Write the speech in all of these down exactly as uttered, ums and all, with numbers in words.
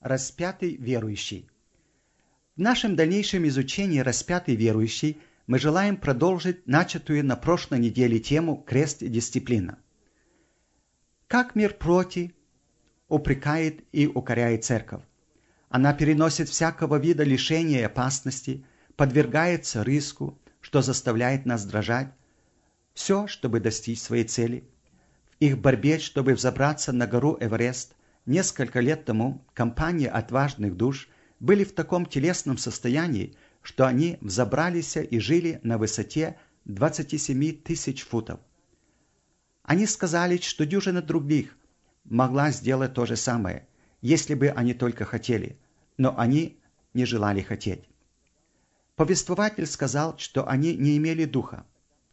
Распятый верующий. В нашем дальнейшем изучении «Распятый верующий» мы желаем продолжить начатую на прошлой неделе тему «Крест и дисциплина». Как мир плоти упрекает и укоряет церковь. Она переносит всякого вида лишения и опасности, подвергается риску, что заставляет нас дрожать. Все, чтобы достичь своей цели. В их борьбе, чтобы взобраться на гору Эверест, несколько лет тому компания отважных душ были в таком телесном состоянии, что они взобрались и жили на высоте двадцати семи тысяч футов. Они сказали, что дюжина других могла сделать то же самое, если бы они только хотели, но они не желали хотеть. Повествователь сказал, что они не имели духа.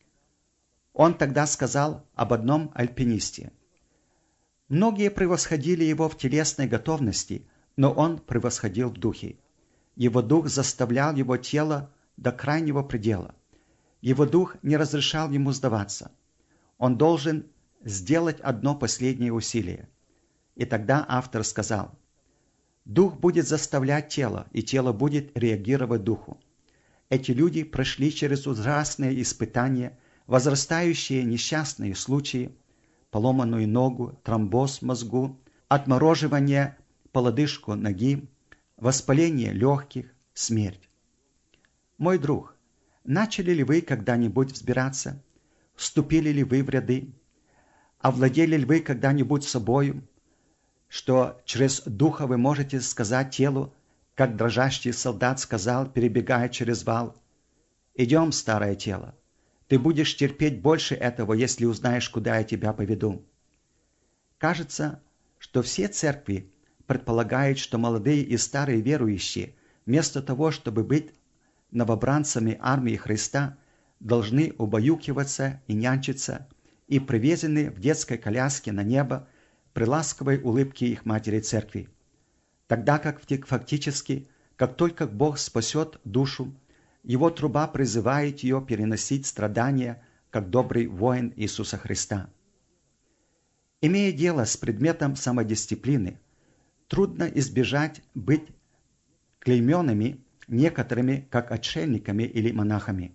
Он тогда сказал об одном альпинисте. Многие превосходили его в телесной готовности, но он превосходил в духе. Его дух заставлял его тело до крайнего предела. Его дух не разрешал ему сдаваться. Он должен сделать одно последнее усилие. И тогда автор сказал: «Дух будет заставлять тело, и тело будет реагировать духу». Эти люди прошли через ужасные испытания, возрастающие несчастные случаи, поломанную ногу, тромбоз в мозгу, отмороживание по лодыжку ноги, воспаление легких, смерть. Мой друг, начали ли вы когда-нибудь взбираться? Вступили ли вы в ряды? Овладели ли вы когда-нибудь собою, что через духа вы можете сказать телу, как дрожащий солдат сказал, перебегая через вал: «Идем, старое тело, ты будешь терпеть больше этого, если узнаешь, куда я тебя поведу». Кажется, что все церкви предполагают, что молодые и старые верующие, вместо того, чтобы быть новобранцами армии Христа, должны убаюкиваться и нянчиться, и привезены в детской коляске на небо при ласковой улыбке их матери церкви. Тогда как фактически, как только Бог спасет душу, Его труба призывает ее переносить страдания, как добрый воин Иисуса Христа. Имея дело с предметом самодисциплины, трудно избежать быть клейменными некоторыми как отшельниками или монахами.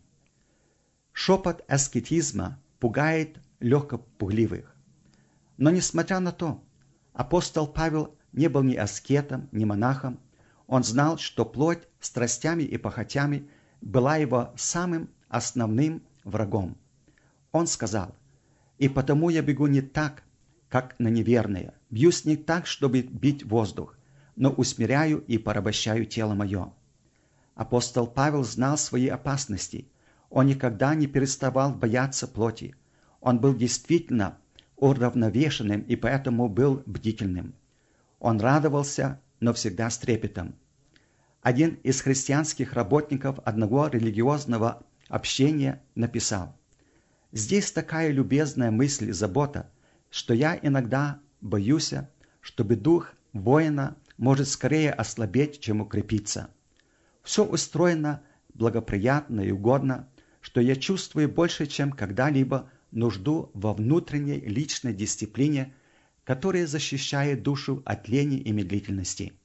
Шепот аскетизма пугает легкопугливых. Но несмотря на то, апостол Павел не был ни аскетом, ни монахом. Он знал, что плоть страстями и похотями была его самым основным врагом. Он сказал: «И потому я бегу не так, как на неверные, бьюсь не так, чтобы бить воздух, но усмиряю и порабощаю тело мое». Апостол Павел знал свои опасности. Он никогда не переставал бояться плоти. Он был действительно уравновешенным и поэтому был бдительным. Он радовался, но всегда с трепетом. Один из христианских работников одного религиозного общения написал: «Здесь такая любезная мысль и забота, что я иногда боюсь, чтобы дух воина может скорее ослабеть, чем укрепиться. Все устроено благоприятно и угодно, что я чувствую больше, чем когда-либо, нужду во внутренней личной дисциплине, которая защищает душу от лени и медлительности».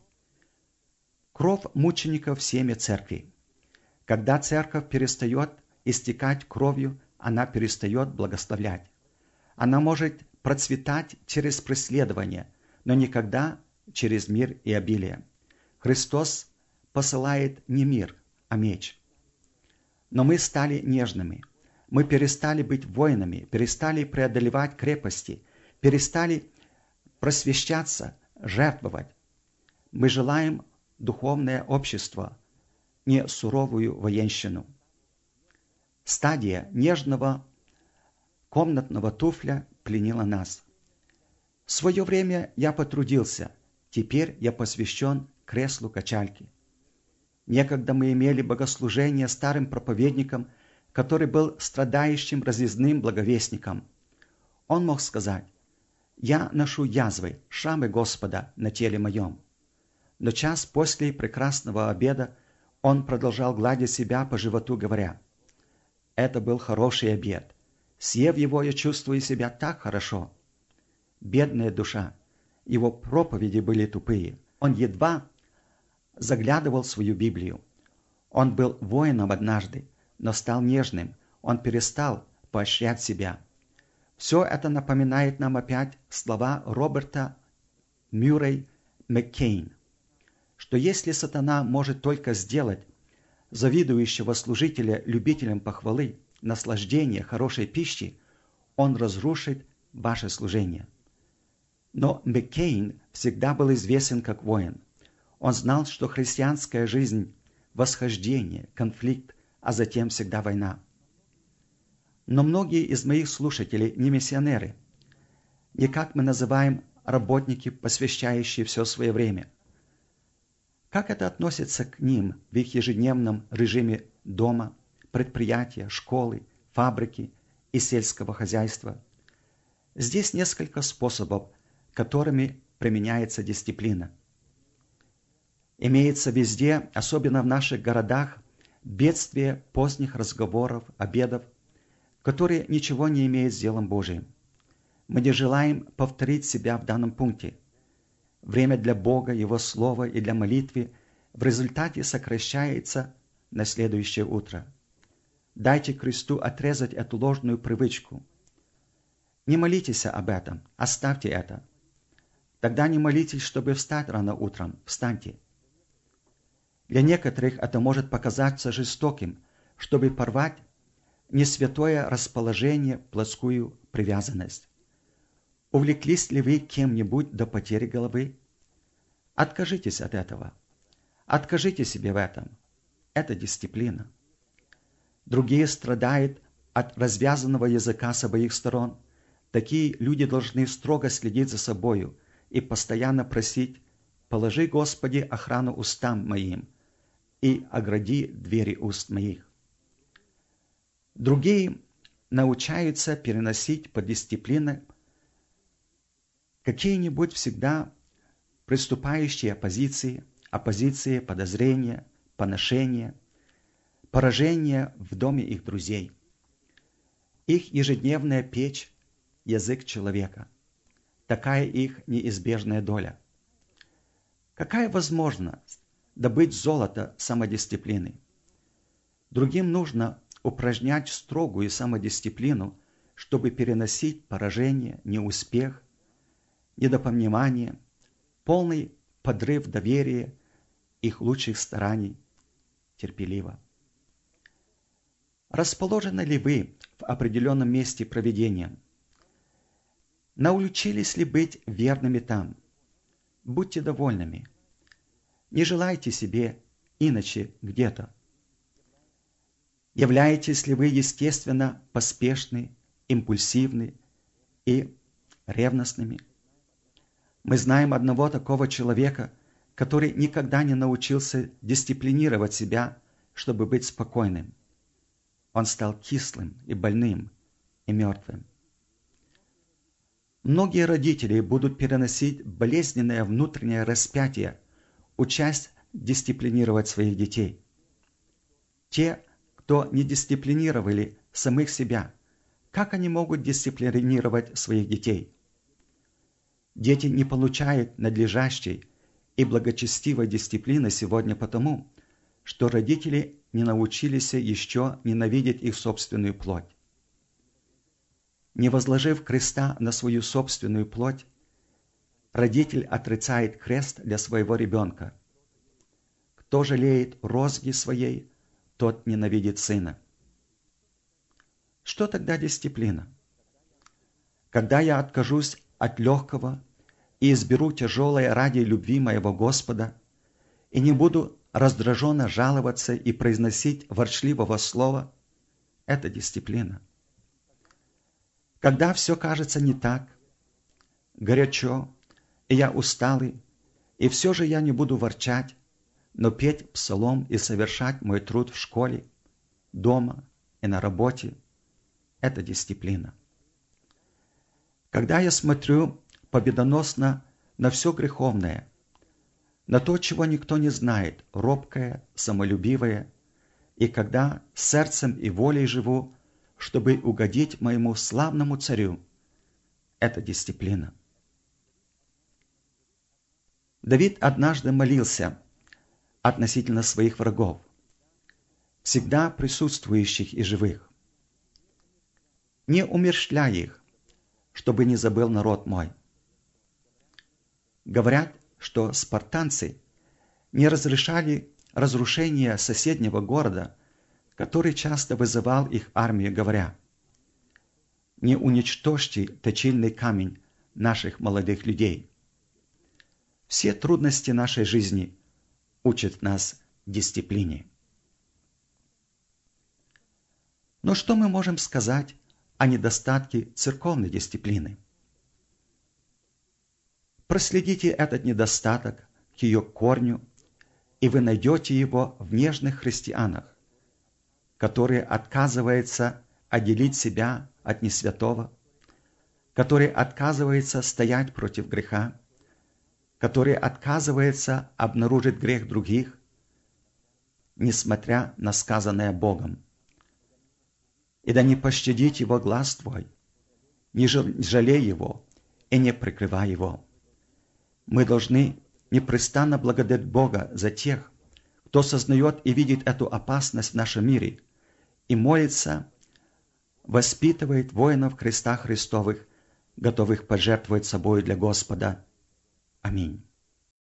Кровь мучеников – семя церкви. Когда церковь перестает истекать кровью, она перестает благословлять. Она может процветать через преследование, но никогда через мир и обилие. Христос посылает не мир, а меч. Но мы стали нежными. Мы перестали быть воинами, перестали преодолевать крепости, перестали просвещаться, жертвовать. Мы желаем духовное общество, не суровую военщину. Стадия нежного комнатного туфля пленила нас. В свое время я потрудился, теперь я посвящен креслу качальки. Некогда мы имели богослужение старым проповедником, который был страдающим разъездным благовестником. Он мог сказать: «Я ношу язвы, шрамы Господа на теле моем». Но час после прекрасного обеда он продолжал гладить себя по животу, говоря: «Это был хороший обед. Съев его, я чувствую себя так хорошо». Бедная душа. Его проповеди были тупые. Он едва заглядывал в свою Библию. Он был воином однажды, но стал нежным. Он перестал поощрять себя. Все это напоминает нам опять слова Роберта Мюррей Маккейн, что если сатана может только сделать завидующего служителя любителем похвалы, наслаждения, хорошей пищи, он разрушит ваше служение. Но Маккейн всегда был известен как воин. Он знал, что христианская жизнь – восхождение, конфликт, а затем всегда война. Но многие из моих слушателей не миссионеры, не как мы называем работники, посвящающие все свое время. Как это относится к ним в их ежедневном режиме дома, предприятия, школы, фабрики и сельского хозяйства? Здесь несколько способов, которыми применяется дисциплина. Имеется везде, особенно в наших городах, бедствие поздних разговоров, обедов, которые ничего не имеют с делом Божиим. Мы не желаем повторить себя в данном пункте. Время для Бога, Его Слова и для молитвы в результате сокращается на следующее утро. Дайте Христу отрезать эту ложную привычку. Не молитесь об этом, оставьте это. Тогда не молитесь, чтобы встать рано утром, встаньте. Для некоторых это может показаться жестоким, чтобы порвать несвятое расположение, плотскую привязанность. Увлеклись ли вы кем-нибудь до потери головы? Откажитесь от этого. Откажите себе в этом. Это дисциплина. Другие страдают от развязанного языка с обеих сторон. Такие люди должны строго следить за собою и постоянно просить: «Положи, Господи, охрану устам моим и огради двери уст моих». Другие научаются переносить под дисциплиной какие-нибудь всегда приступающие оппозиции, оппозиции, подозрения, поношения, поражения в доме их друзей. Их ежедневная печь – язык человека. Такая их неизбежная доля. Какая возможность добыть золото самодисциплины? Другим нужно упражнять строгую самодисциплину, чтобы переносить поражение, неуспех, недопонимание, полный подрыв доверия их лучших стараний терпеливо. Расположены ли вы в определенном месте провидения? Научились ли быть верными там? Будьте довольными. Не желайте себе иначе где-то. Являетесь ли вы естественно поспешны, импульсивны и ревностными? Мы знаем одного такого человека, который никогда не научился дисциплинировать себя, чтобы быть спокойным. Он стал кислым и больным и мертвым. Многие родители будут переносить болезненное внутреннее распятие, учась дисциплинировать своих детей. Те, кто не дисциплинировали самих себя, как они могут дисциплинировать своих детей? Дети не получают надлежащей и благочестивой дисциплины сегодня потому, что родители не научились еще ненавидеть их собственную плоть. Не возложив креста на свою собственную плоть, родитель отрицает крест для своего ребенка. Кто жалеет розги своей, тот ненавидит сына. Что тогда дисциплина? Когда я откажусь от легкого и изберу тяжелое ради любви моего Господа, и не буду раздраженно жаловаться и произносить ворчливого слова, это дисциплина. Когда все кажется не так, горячо, и я усталый, и все же я не буду ворчать, но петь псалом и совершать мой труд в школе, дома и на работе – это дисциплина. Когда я смотрю победоносно на все греховное, на то, чего никто не знает, робкое, самолюбивое, и когда сердцем и волей живу, чтобы угодить моему славному царю, это дисциплина. Давид однажды молился относительно своих врагов, всегда присутствующих и живых. «Не умерщвляй их, чтобы не забыл народ мой». Говорят, что спартанцы не разрешали разрушение соседнего города, который часто вызывал их армию, говоря: «Не уничтожьте точильный камень наших молодых людей». Все трудности нашей жизни учат нас дисциплине. Но что мы можем сказать о недостатке церковной дисциплины? Проследите этот недостаток к ее корню, и вы найдете его в нежных христианах, которые отказываются отделить себя от несвятого, которые отказываются стоять против греха, которые отказываются обнаружить грех других, несмотря на сказанное Богом. И да не пощадит его глаз твой, не жалей его и не прикрывай его. Мы должны непрестанно благодарить Бога за тех, кто сознает и видит эту опасность в нашем мире и молится, воспитывает воинов креста Христовых, готовых пожертвовать собой для Господа. Аминь.